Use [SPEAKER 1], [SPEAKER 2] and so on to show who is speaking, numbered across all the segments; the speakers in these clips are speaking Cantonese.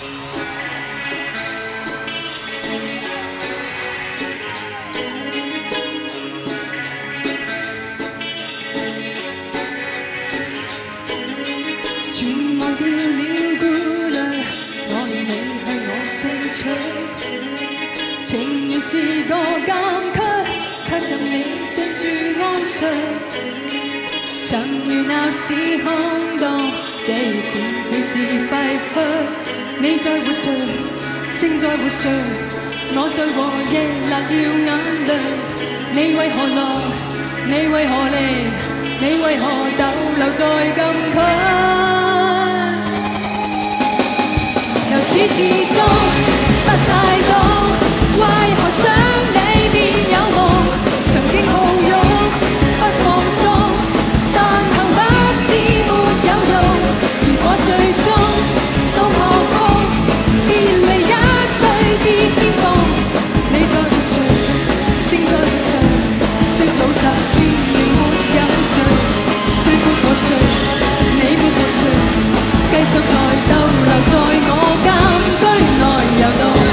[SPEAKER 1] 全忘掉了顧慮，我要你向我進取，情如是個禁區，吸引你進駐安睡。曾如鬧市看到這熱情每次廢去，你在活誰？正在活誰？我在和夜辣掉眼淚，你為何來？你為何離？你為何逗留在禁區？由始至終不太懂，為何想你便有夢？曾經抱擁不放鬆，但行不似沒有用。如果最終都破空，別離一對別偏鋒。你在活誰？正在活誰？說老實便仍沒有罪。說沒和誰？你沒和誰？繼續來逗留在我禁區內遊蕩。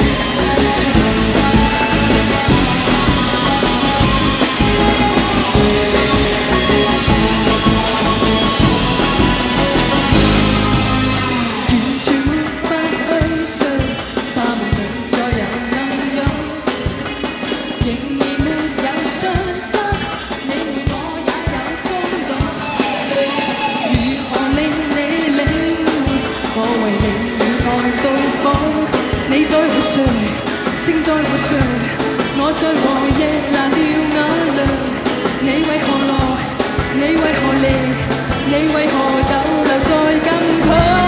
[SPEAKER 1] 完全沒法去睡，怕夢裏再有暗湧，仍然沒有信心，你與我也有衝動。如何令你領會我為你與愛到訪？你在活誰？正在活誰？我在和夜難掉眼淚。你為何來？你為何離？你為何逗留在禁區？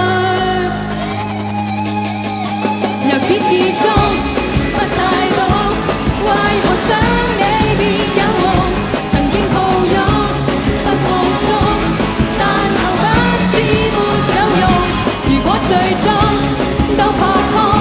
[SPEAKER 1] 由始至終不太懂，為何想你便有夢？曾經抱擁不放鬆，但行不似沒有用。如果最終都破空。